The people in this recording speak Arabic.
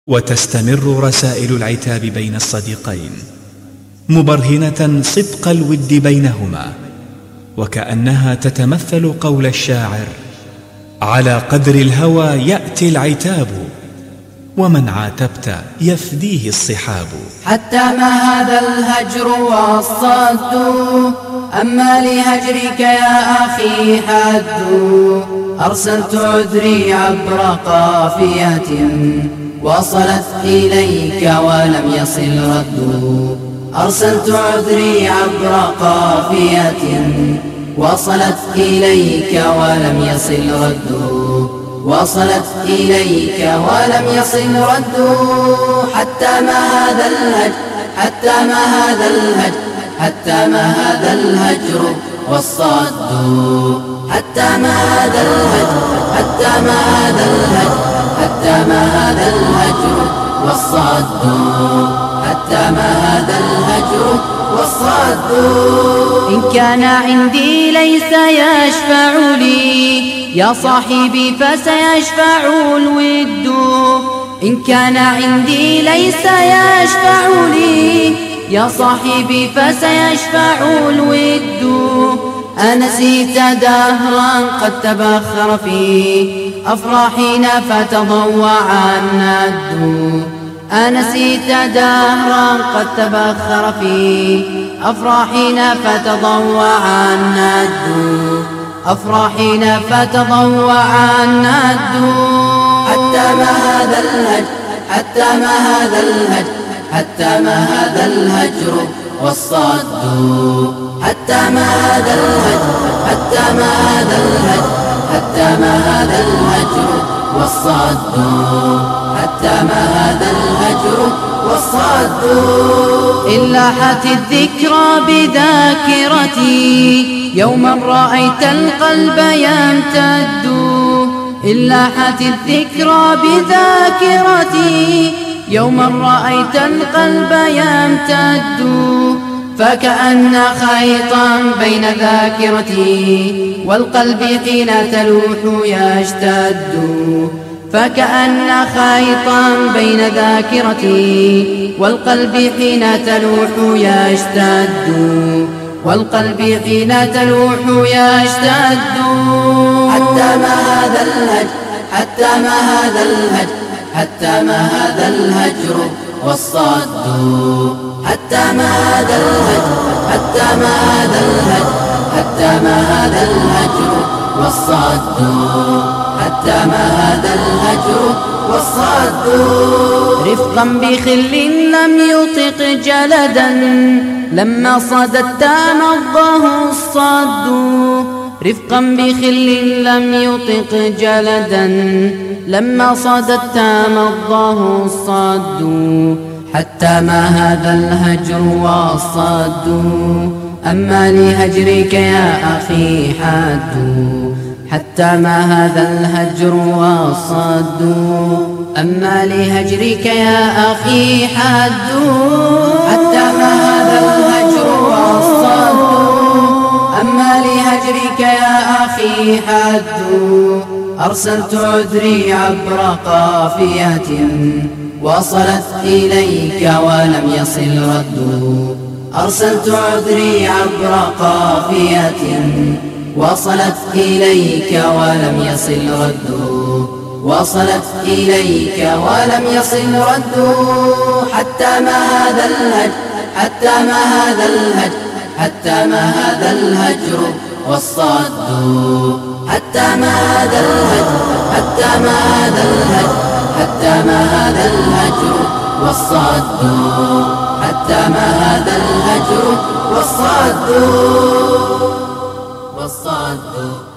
وتستمر رسائل العتاب بين الصديقين مبرهنة صدق الود بينهما، وكأنها تتمثل قول الشاعر: على قدر الهوى يأتي العتاب، ومن عاتبت يفديه الصحاب. حتى ما هذا الهجر والصد، أما لهجرك يا أخي حد. أرسلت عذري عبر قافية وصلت إليك ولم يصل رد. أرسلت عذري عبر قافية وصلت إليك ولم يصل رد. وصلت إليك ولم يصل رد. حتى ما هذا الهجر، حتى ما هذا الهجر، حتى ما هذا الهجر والصد. حتى ما هذا الهجر، حتى ما هذا الهجر، حتى ما هذا الهجر والصد. حتى ما هذا الهجر والصد. إن كان عندي ليس يشفع لي يا صاحبي فسيشفع الود. إن كان عندي ليس يشفع لي يا صاحبي فسيشفع الود. أنسيت دهرا قد تبخر في أفراحنا فتضوع الند. أنسيت دهرا قد تبخر في أفراحنا فتضوع الند. أفراحنا فتضوع الند. حتى ما هذا الهجر، حتى ما هذا الهجر، حتى ما هذا الهجر والصد. حتى ما هذا الهجر، حتى ما هذا الهجر، حتى ما هذا الهجر والصد. حتى ما هذا الهجر والصد. إن لاحت الذكرى بذاكرتي يوما رأيت القلب يمتد. إن لاحت الذكرى بذاكرتي يوما رأيت القلب يمتد. فكأن خيطا بين ذاكرتي والقلب حين تلوح يشتد. فكأن خيطا بين ذاكرتي والقلب حين تلوح يشتد. والقلب حين تلوح يشتد. حتى ما هذا الهجر، حتى ما هذا الهجر، حتى ما هذا الهجر والصد. حتى ما هذا الهجر، حتى ما هذا الهجر، حتى ما هذا الهجر والصد. حتى ما هذا الهجر والصد. رفقا بخل لم يطق جلدا لما صددت مضه الصد. رفقا بخل لم يطق جلدا لما صددت مضه الصد. حتى ما هذا الهجر والصد. أما لهجرك يا أخي حد. حتى ما هذا الهجر والصد. أما لهجرك يا أخي حد. حتى ما هذا الهجر والصد. أما لهجرك يا أخي حد. أرسلت عذري عبر قافية وصلت إليك ولم يصل رد. أرسلت عذري عبر قافية وصلت إليك ولم يصل رد. وصلت إليك ولم يصل رد. حتى ما هذا الهجر، حتى ما هذا الهجر، حتى ما هذا الهجر والصد. حتى ما هذا الهجر، حتى ما هذا الهجر، حتى ما هذا الهجر والصد. حتى ما هذا الهجر والصد. والصد.